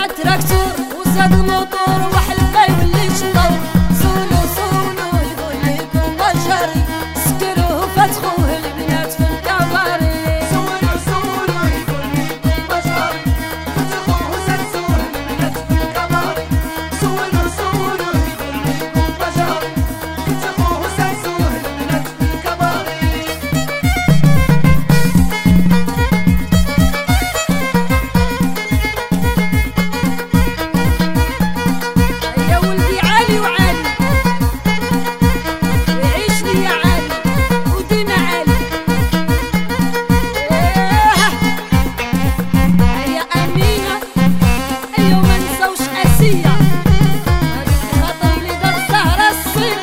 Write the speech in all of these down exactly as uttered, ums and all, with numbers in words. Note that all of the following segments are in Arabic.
بعد تراكتور وزاد الموتور وحلف ما يوليش الدور. سولو سولو يقول لكم مجاري سكروه فتحوه البنات في الكباري. سولو سولو يقول لكم مجاري فتحوه وسلسوه البنات في الكباري. سولو سولو يقول لكم مجاري فتحوه وسلسوه البنات في الكباري. يا ولدي عالي وعالي وعيش لي يا عالي ودينا عالي. يا أمينة اليوم ما نساوش آسية هذيك خاطر وليدات الزهرة الصيف.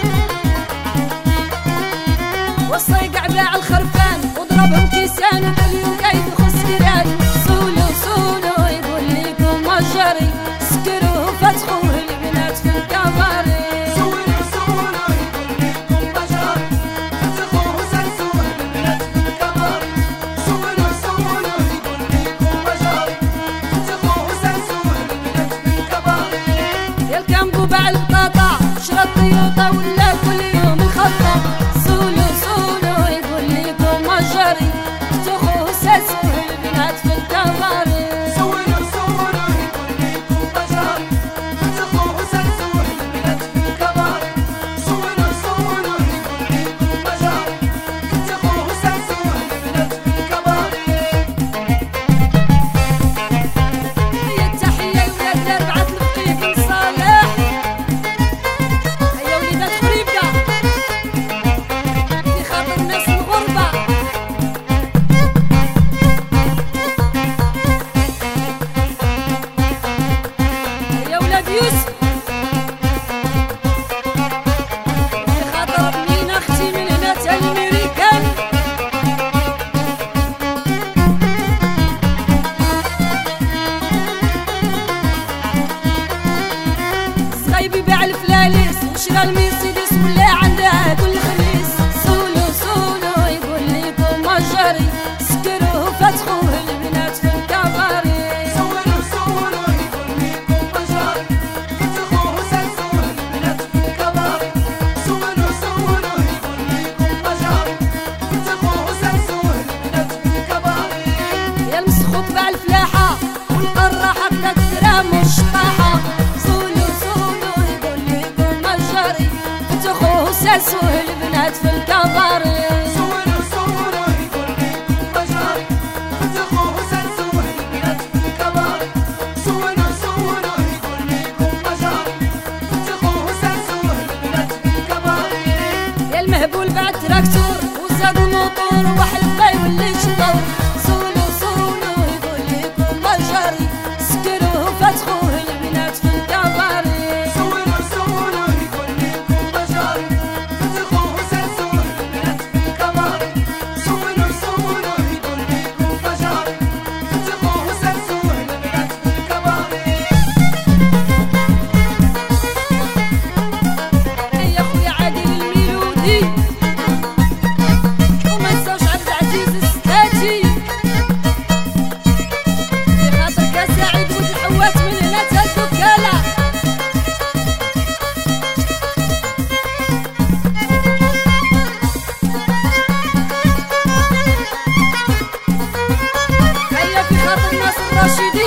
والصيقع باع الخرفان وضربهم كيسان وكل قايد وخص كيران. سولو سولو يقول لكم مجاري سكروه فتحوه البنات في الكباري. سولو سولو يقول لكم مجاري فتحوه وسلسوه البنات في الكباري. سولو سولو يقول لكم مجاري فتحوه وسلسوه البنات في الكباري. يا الكامبو باع البطاطا شرا الطيوطة ولا كل يوم الخطة. سولو سولو يقول لكم مجاري فتحوه وسلسوه البنات في الكباري. سولو سولو يقول لكم مجاري فتحوه وسلسوه البنات في الكباري. سولو سولو يقول لكم مجاري فتحوه وسلسوه البنات في الكباري. هيا التحية لولاد الأربعة الخفيف بن صالح. هيا وليدات خريبكا في خاطر ناس الغربة. هيا ولاد يوسف في خاطر بنينا اختي من هنا تا الميريكان. صغيبي باع الفلاليس وشرا المرسيدس ولا عندها كل خميس. سولو سولو يقول لكم مجاري سكروه فتحوه البنات في الكباري. سولو سولو يقول لكم مجاري فتحوه وسلسوه البنات في الكباري. سولو سولو يقول لكم مجاري فتحوه وسلسوه البنات في الكباري. يا المسخوط باع الفلاحة والقراحة كدا الدرام والشطاحة. سولو سولو يقول لكم مجاري فتحوه وسلسوه البنات في الكباري. سولو سولو يقول لكم مجاري فتحوه وسلسوه البنات في الكباري. سولو سولو يقول لكم مجاري فتحوه وسلسوه البنات في الكباري. يا المهبول بعد تراكتور وزاد الموتور وحلف ما يوليش الدور. سولو سولو يقول لكم مجاري سكروه فتحوه البنات في الكباري. سولو سولو يقول لكم مجاري فتحوه وسلسوه البنات في الكباري. سولو سولو يقول لكم مجاري فتحوه وسلسوه البنات في الكباري. هيا خويا عادل الميلودي وما نساوش عبد العزيز السكاتي في خاطر كساعد ولد الحوات من هنا تا الدكالة. هيا في خاطر ناصر الراشدي